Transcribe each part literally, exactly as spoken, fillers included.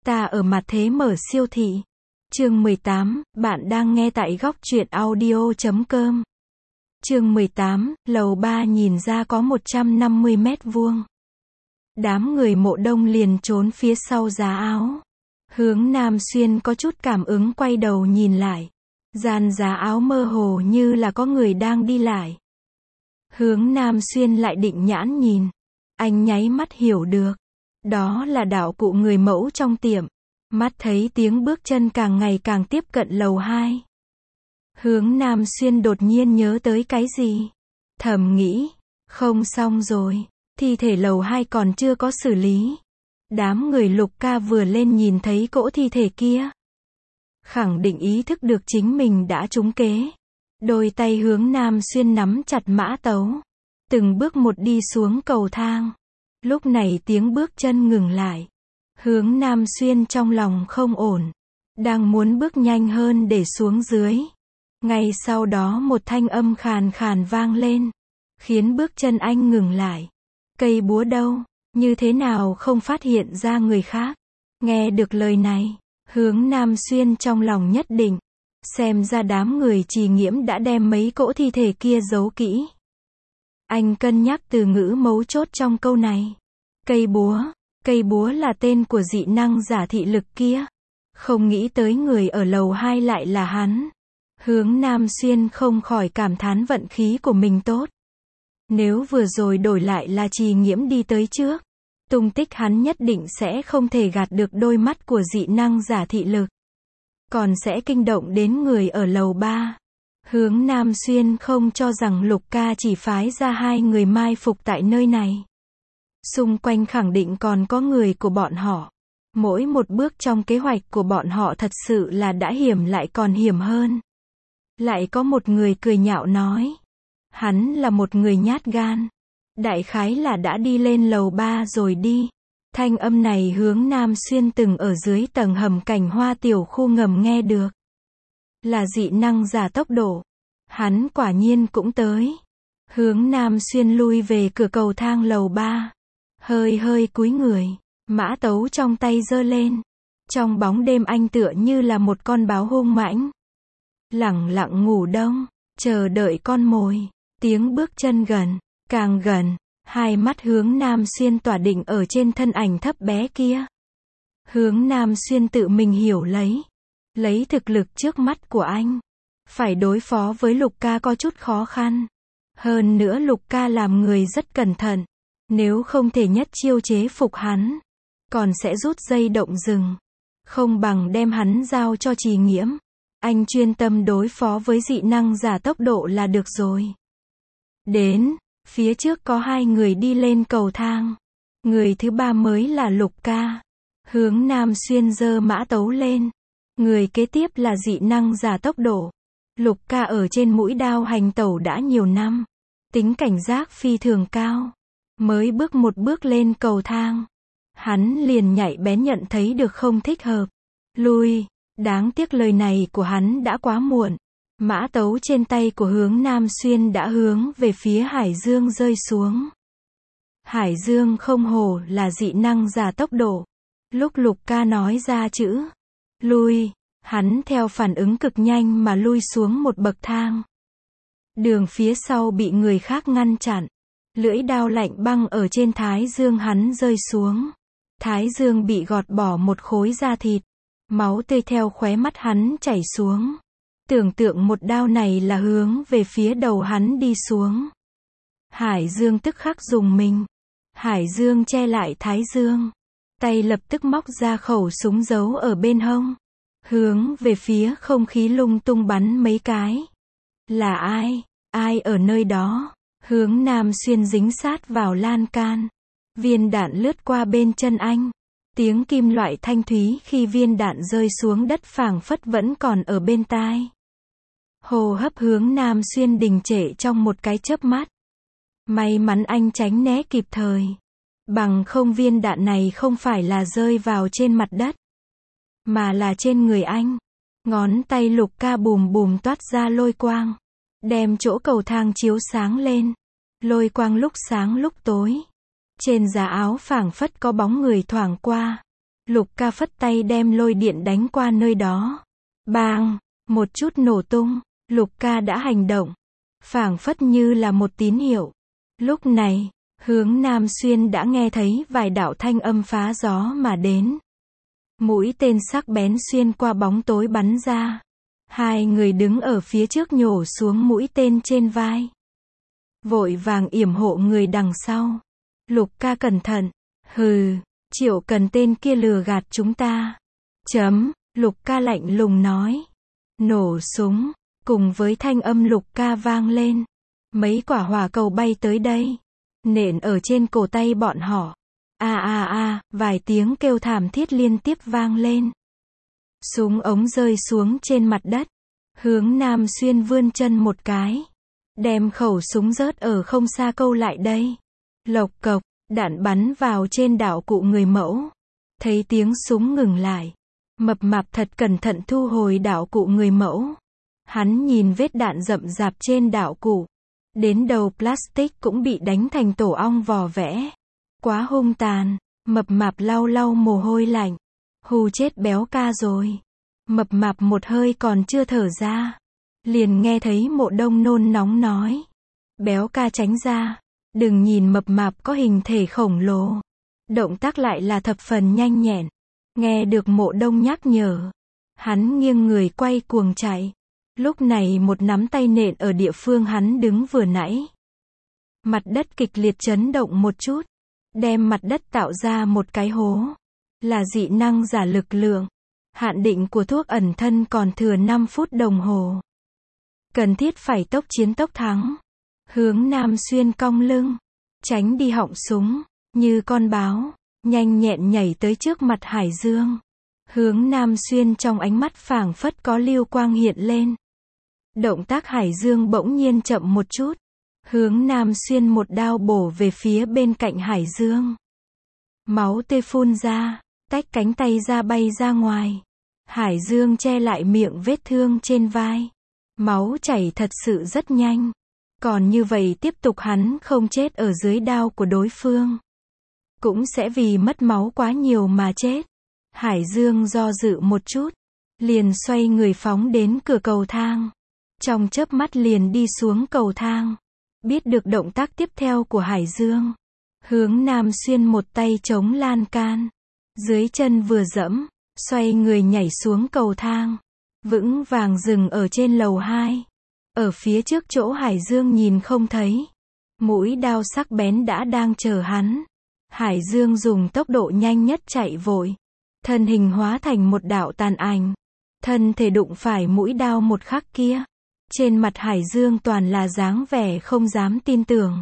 Ta ở mặt thế mở siêu thị. Chương mười tám, bạn đang nghe tại góc truyện audio chấm com. Chương mười tám, lầu ba nhìn ra có một trăm năm mươi mét vuông. Đám người Mộ Đông liền trốn phía sau giá áo. Hướng Nam Xuyên có chút cảm ứng quay đầu nhìn lại. Gian giá áo mơ hồ như là có người đang đi lại. Hướng Nam Xuyên lại định nhãn nhìn. Anh nháy mắt hiểu được. Đó là đạo cụ người mẫu trong tiệm. Mắt thấy tiếng bước chân càng ngày càng tiếp cận lầu hai. Hướng Nam Xuyên đột nhiên nhớ tới cái gì. Thầm nghĩ, không xong rồi, thi thể lầu hai còn chưa có xử lý. Đám người Lục ca vừa lên nhìn thấy cỗ thi thể kia. Khẳng định ý thức được chính mình đã trúng kế. Đôi tay Hướng Nam Xuyên nắm chặt mã tấu. Từng bước một đi xuống cầu thang. Lúc này tiếng bước chân ngừng lại. Hướng Nam Xuyên trong lòng không ổn. Đang muốn bước nhanh hơn để xuống dưới. Ngay sau đó một thanh âm khàn khàn vang lên. Khiến bước chân anh ngừng lại. Cây búa đâu? Như thế nào không phát hiện ra người khác? Nghe được lời này. Hướng Nam Xuyên trong lòng nhất định. Xem ra đám người Trì Nghiễm đã đem mấy cỗ thi thể kia giấu kỹ. Anh cân nhắc từ ngữ mấu chốt trong câu này. Cây búa. Cây búa là tên của dị năng giả thị lực kia. Không nghĩ tới người ở lầu hai lại là hắn. Hướng Nam Xuyên không khỏi cảm thán vận khí của mình tốt. Nếu vừa rồi đổi lại là Trì Nghiễm đi tới trước, tung tích hắn nhất định sẽ không thể gạt được đôi mắt của dị năng giả thị lực. Còn sẽ kinh động đến người ở lầu ba. Hướng Nam Xuyên không cho rằng Lục ca chỉ phái ra hai người mai phục tại nơi này. Xung quanh khẳng định còn có người của bọn họ. Mỗi một bước trong kế hoạch của bọn họ thật sự là đã hiểm lại còn hiểm hơn. Lại có một người cười nhạo nói. Hắn là một người nhát gan. Đại khái là đã đi lên lầu ba rồi đi. Thanh âm này Hướng Nam Xuyên từng ở dưới tầng hầm Cảnh Hoa tiểu khu ngầm nghe được. Là dị năng giả tốc độ. Hắn quả nhiên cũng tới. Hướng Nam Xuyên lui về cửa cầu thang lầu ba. Hơi hơi cúi người. Mã tấu trong tay giơ lên. Trong bóng đêm anh tựa như là một con báo hung mãnh. Lẳng lặng ngủ đông. Chờ đợi con mồi. Tiếng bước chân gần. Càng gần. Hai mắt Hướng Nam Xuyên tỏa định ở trên thân ảnh thấp bé kia. Hướng Nam Xuyên tự mình hiểu lấy. Lấy thực lực trước mắt của anh. Phải đối phó với Lục ca có chút khó khăn. Hơn nữa Lục ca làm người rất cẩn thận. Nếu không thể nhất chiêu chế phục hắn. Còn sẽ rút dây động rừng. Không bằng đem hắn giao cho Trì Nghiễm. Anh chuyên tâm đối phó với dị năng giả tốc độ là được rồi. Đến. Phía trước có hai người đi lên cầu thang. Người thứ ba mới là Lục ca. Hướng Nam Xuyên giơ mã tấu lên. Người kế tiếp là dị năng giả tốc độ. Lục ca ở trên mũi đao hành tẩu đã nhiều năm. Tính cảnh giác phi thường cao. Mới bước một bước lên cầu thang. Hắn liền nhạy bén nhận thấy được không thích hợp. Lui. Đáng tiếc lời này của hắn đã quá muộn. Mã tấu trên tay của Hướng Nam Xuyên đã hướng về phía Hải Dương rơi xuống. Hải Dương không hổ là dị năng giả tốc độ. Lúc Lục ca nói ra chữ lui, hắn theo phản ứng cực nhanh mà lui xuống một bậc thang. Đường phía sau bị người khác ngăn chặn. Lưỡi đao lạnh băng ở trên thái dương hắn rơi xuống. Thái dương bị gọt bỏ một khối da thịt. Máu tươi theo khóe mắt hắn chảy xuống. Tưởng tượng một đao này là hướng về phía đầu hắn đi xuống. Hải Dương tức khắc dùng mình. Hải Dương che lại thái dương. Tay lập tức móc ra khẩu súng giấu ở bên hông. Hướng về phía không khí lung tung bắn mấy cái. Là ai? Ai ở nơi đó? Hướng Nam Xuyên dính sát vào lan can. Viên đạn lướt qua bên chân anh. Tiếng kim loại thanh thúy khi viên đạn rơi xuống đất phảng phất vẫn còn ở bên tai. Hô hấp Hướng Nam Xuyên đình trệ trong một cái chớp mắt. May mắn anh tránh né kịp thời. Bằng không viên đạn này không phải là rơi vào trên mặt đất. Mà là trên người anh. Ngón tay Lục ca bùm bùm toát ra lôi quang. Đem chỗ cầu thang chiếu sáng lên. Lôi quang lúc sáng lúc tối. Trên giá áo phảng phất có bóng người thoảng qua. Lục ca phất tay đem lôi điện đánh qua nơi đó. Bang! Một chút nổ tung. Lục ca đã hành động. Phảng phất như là một tín hiệu. Lúc này, hướng Nam Xuyên đã nghe thấy vài đạo thanh âm phá gió mà đến. Mũi tên sắc bén xuyên qua bóng tối bắn ra. Hai người đứng ở phía trước nhổ xuống mũi tên trên vai. Vội vàng yểm hộ người đằng sau. Lục ca cẩn thận. Hừ, Triệu Cần tên kia lừa gạt chúng ta. Chấm, Lục ca lạnh lùng nói. Nổ súng, cùng với thanh âm Lục ca vang lên. Mấy quả hỏa cầu bay tới đây. Nện ở trên cổ tay bọn họ. A a a, vài tiếng kêu thảm thiết liên tiếp vang lên. Súng ống rơi xuống trên mặt đất. Hướng Nam Xuyên vươn chân một cái. Đem khẩu súng rớt ở không xa câu lại đây. Lộc cộc, đạn bắn vào trên đạo cụ người mẫu. Thấy tiếng súng ngừng lại. Mập mạp thật cẩn thận thu hồi đạo cụ người mẫu. Hắn nhìn vết đạn rậm rạp trên đạo cụ. Đến đầu plastic cũng bị đánh thành tổ ong vò vẽ. Quá hung tàn. Mập mạp lau lau mồ hôi lạnh. Hù chết béo ca rồi. Mập mạp một hơi còn chưa thở ra. Liền nghe thấy Mộ Đông nôn nóng nói. Béo ca tránh ra. Đừng nhìn mập mạp có hình thể khổng lồ. Động tác lại là thập phần nhanh nhẹn. Nghe được Mộ Đông nhắc nhở. Hắn nghiêng người quay cuồng chạy. Lúc này một nắm tay nện ở địa phương hắn đứng vừa nãy. Mặt đất kịch liệt chấn động một chút. Đem mặt đất tạo ra một cái hố. Là dị năng giả lực lượng. Hạn định của thuốc ẩn thân còn thừa năm phút đồng hồ. Cần thiết phải tốc chiến tốc thắng. Hướng Nam Xuyên cong lưng. Tránh đi họng súng. Như con báo. Nhanh nhẹn nhảy tới trước mặt Hải Dương. Hướng Nam Xuyên trong ánh mắt phảng phất có lưu quang hiện lên. Động tác Hải Dương bỗng nhiên chậm một chút. Hướng Nam Xuyên một đao bổ về phía bên cạnh Hải Dương. Máu tươi phun ra. Tách cánh tay ra bay ra ngoài. Hải Dương che lại miệng vết thương trên vai. Máu chảy thật sự rất nhanh. Còn như vậy tiếp tục hắn không chết ở dưới đao của đối phương. Cũng sẽ vì mất máu quá nhiều mà chết. Hải Dương do dự một chút. Liền xoay người phóng đến cửa cầu thang. Trong chớp mắt liền đi xuống cầu thang. Biết được động tác tiếp theo của Hải Dương. Hướng Nam Xuyên một tay chống lan can. Dưới chân vừa dẫm. Xoay người nhảy xuống cầu thang. Vững vàng dừng ở trên lầu hai. Ở phía trước chỗ Hải Dương nhìn không thấy. Mũi đao sắc bén đã đang chờ hắn. Hải Dương dùng tốc độ nhanh nhất chạy vội. Thân hình hóa thành một đạo tàn ảnh. Thân thể đụng phải mũi đao một khắc kia. Trên mặt Hải Dương toàn là dáng vẻ không dám tin tưởng.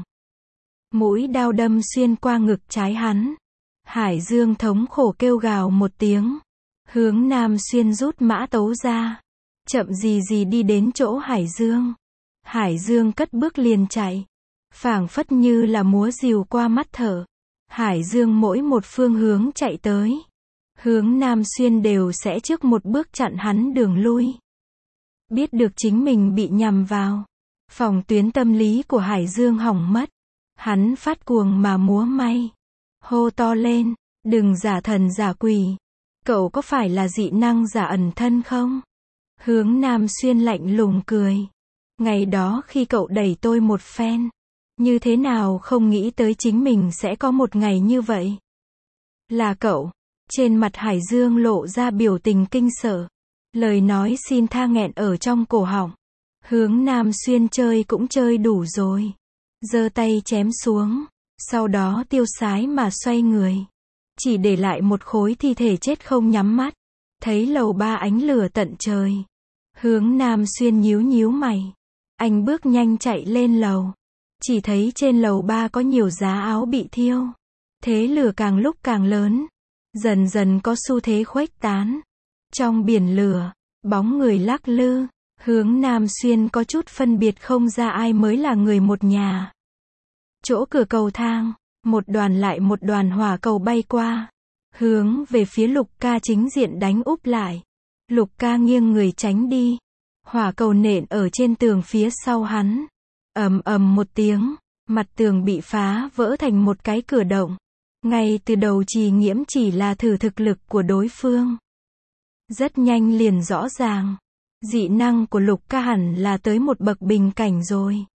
Mũi đao đâm xuyên qua ngực trái hắn. Hải Dương thống khổ kêu gào một tiếng. Hướng Nam Xuyên rút mã tấu ra. Chậm gì gì đi đến chỗ Hải Dương. Hải Dương cất bước liền chạy. Phảng phất như là múa rìu qua mắt thở. Hải Dương mỗi một phương hướng chạy tới. Hướng Nam Xuyên đều sẽ trước một bước chặn hắn đường lui. Biết được chính mình bị nhằm vào. Phòng tuyến tâm lý của Hải Dương hỏng mất. Hắn phát cuồng mà múa may. Hô to lên. Đừng giả thần giả quỷ. Cậu có phải là dị năng giả ẩn thân không? Hướng Nam Xuyên lạnh lùng cười. Ngày đó khi cậu đẩy tôi một phen. Như thế nào không nghĩ tới chính mình sẽ có một ngày như vậy? Là cậu. Trên mặt Hải Dương lộ ra biểu tình kinh sợ. Lời nói xin tha nghẹn ở trong cổ họng. Hướng Nam Xuyên chơi cũng chơi đủ rồi. Giơ tay chém xuống. Sau đó tiêu sái mà xoay người. Chỉ để lại một khối thi thể chết không nhắm mắt. Thấy lầu ba ánh lửa tận trời. Hướng Nam Xuyên nhíu nhíu mày. Anh bước nhanh chạy lên lầu. Chỉ thấy trên lầu ba có nhiều giá áo bị thiêu. Thế lửa càng lúc càng lớn. Dần dần có xu thế khuếch tán. Trong biển lửa, bóng người lắc lư. Hướng Nam Xuyên có chút phân biệt không ra ai mới là người một nhà. Chỗ cửa cầu thang, một đoàn lại một đoàn hỏa cầu bay qua. Hướng về phía Lục ca chính diện đánh úp lại. Lục ca nghiêng người tránh đi. Hỏa cầu nện ở trên tường phía sau hắn. Ầm ầm một tiếng, mặt tường bị phá vỡ thành một cái cửa động. Ngay từ đầu Trì Nghiễm chỉ là thử thực lực của đối phương. Rất nhanh liền rõ ràng. Dị năng của Lục Ca hẳn là tới một bậc bình cảnh rồi.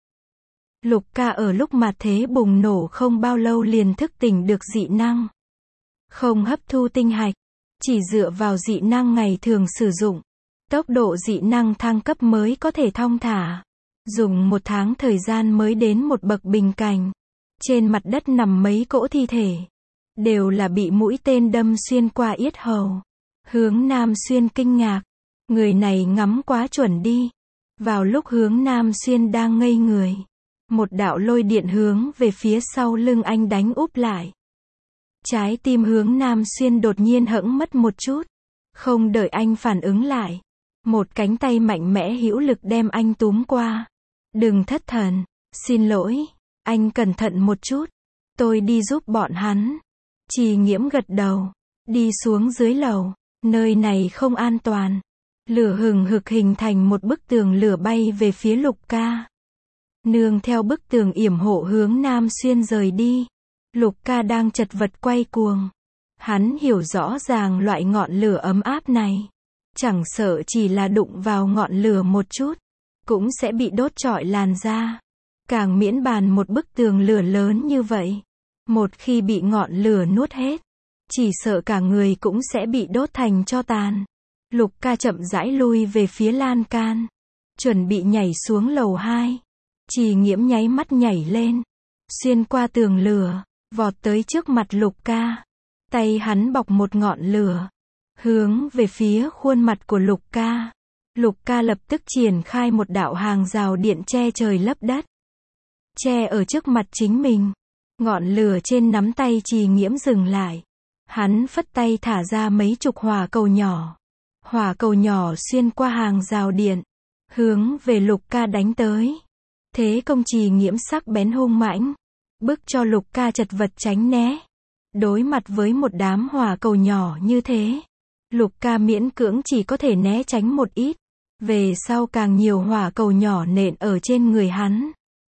Lục Ca ở lúc mà thế bùng nổ không bao lâu liền thức tỉnh được dị năng. Không hấp thu tinh hạch, chỉ dựa vào dị năng ngày thường sử dụng. Tốc độ dị năng thăng cấp mới có thể thong thả. Dùng một tháng thời gian mới đến một bậc bình cảnh. Trên mặt đất nằm mấy cỗ thi thể. Đều là bị mũi tên đâm xuyên qua yết hầu. Hướng Nam Xuyên kinh ngạc. Người này ngắm quá chuẩn đi. Vào lúc Hướng Nam Xuyên đang ngây người. Một đạo lôi điện hướng về phía sau lưng anh đánh úp lại. Trái tim Hướng Nam Xuyên đột nhiên hẫng mất một chút. Không đợi anh phản ứng lại. Một cánh tay mạnh mẽ hữu lực đem anh túm qua. Đừng thất thần. Xin lỗi. Anh cẩn thận một chút. Tôi đi giúp bọn hắn. Trì Nghiễm gật đầu. Đi xuống dưới lầu. Nơi này không an toàn. Lửa hừng hực hình thành một bức tường lửa bay về phía Lục Ca. Nương theo bức tường yểm hộ Hướng Nam Xuyên rời đi. Lục Ca đang chật vật quay cuồng. Hắn hiểu rõ ràng loại ngọn lửa ấm áp này. Chẳng sợ chỉ là đụng vào ngọn lửa một chút. Cũng sẽ bị đốt trọi làn da. Càng miễn bàn một bức tường lửa lớn như vậy. Một khi bị ngọn lửa nuốt hết. Chỉ sợ cả người cũng sẽ bị đốt thành tro tàn. Lục Ca chậm rãi lui về phía lan can. Chuẩn bị nhảy xuống lầu hai. Trì Nghiễm nháy mắt nhảy lên. Xuyên qua tường lửa. Vọt tới trước mặt Lục Ca. Tay hắn bọc một ngọn lửa. Hướng về phía khuôn mặt của Lục Ca. Lục Ca lập tức triển khai một đạo hàng rào điện che trời lấp đất. Che ở trước mặt chính mình. Ngọn lửa trên nắm tay Trì Nghiễm dừng lại. Hắn phất tay thả ra mấy chục hỏa cầu nhỏ. Hỏa cầu nhỏ xuyên qua hàng rào điện. Hướng về Lục Ca đánh tới. Thế công Trì Nghiễm sắc bén hung mãnh. Bức cho Lục Ca chật vật tránh né. Đối mặt với một đám hỏa cầu nhỏ như thế. Lục Ca miễn cưỡng chỉ có thể né tránh một ít. Về sau càng nhiều hỏa cầu nhỏ nện ở trên người hắn.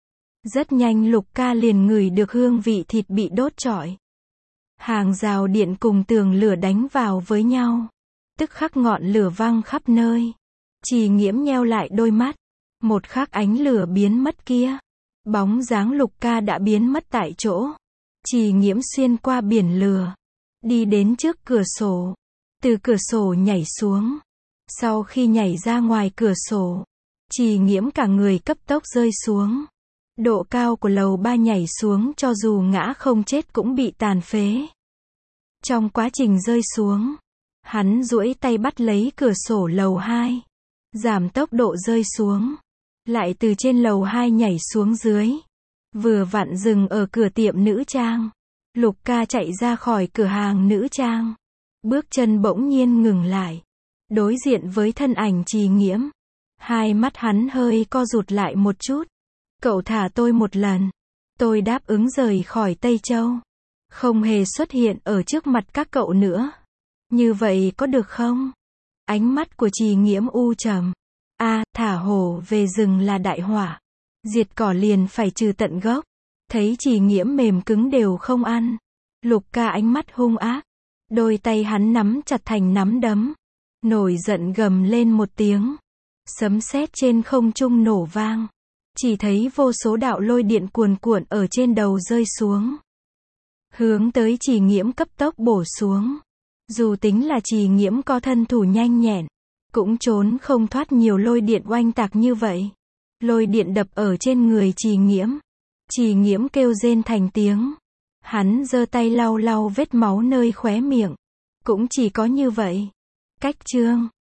Rất nhanh Lục Ca liền ngửi được hương vị thịt bị đốt trọi. Hàng rào điện cùng tường lửa đánh vào với nhau. Tức khắc ngọn lửa văng khắp nơi. Trì Nghiễm nheo lại đôi mắt. Một khắc ánh lửa biến mất kia. Bóng dáng Lục Ca đã biến mất tại chỗ. Trì Nghiễm xuyên qua biển lửa. Đi đến trước cửa sổ. Từ cửa sổ nhảy xuống. Sau khi nhảy ra ngoài cửa sổ. Trì Nghiễm cả người cấp tốc rơi xuống. Độ cao của lầu ba nhảy xuống cho dù ngã không chết cũng bị tàn phế. Trong quá trình rơi xuống. Hắn duỗi tay bắt lấy cửa sổ lầu hai. Giảm tốc độ rơi xuống. Lại từ trên lầu hai nhảy xuống dưới. Vừa vặn dừng ở cửa tiệm nữ trang. Lục Ca chạy ra khỏi cửa hàng nữ trang. Bước chân bỗng nhiên ngừng lại. Đối diện với thân ảnh Trì Nghiễm. Hai mắt hắn hơi co rụt lại một chút. Cậu thả tôi một lần. Tôi đáp ứng rời khỏi Tây Châu. Không hề xuất hiện ở trước mặt các cậu nữa. Như vậy có được không? Ánh mắt của Trì Nghiễm u trầm. A, à, thả hổ về rừng là đại họa. Diệt cỏ liền phải trừ tận gốc. Thấy Trì Nghiễm mềm cứng đều không ăn. Lục Ca ánh mắt hung ác. Đôi tay hắn nắm chặt thành nắm đấm. Nổi giận gầm lên một tiếng. Sấm sét trên không trung nổ vang. Chỉ thấy vô số đạo lôi điện cuồn cuộn ở trên đầu rơi xuống. Hướng tới Trì Nghiễm cấp tốc bổ xuống. Dù tính là Trì Nghiễm có thân thủ nhanh nhẹn. Cũng trốn không thoát nhiều lôi điện oanh tạc như vậy. Lôi điện đập ở trên người Trì Nghiễm. Trì Nghiễm kêu rên thành tiếng. Hắn giơ tay lau lau vết máu nơi khóe miệng. Cũng chỉ có như vậy. Cách chương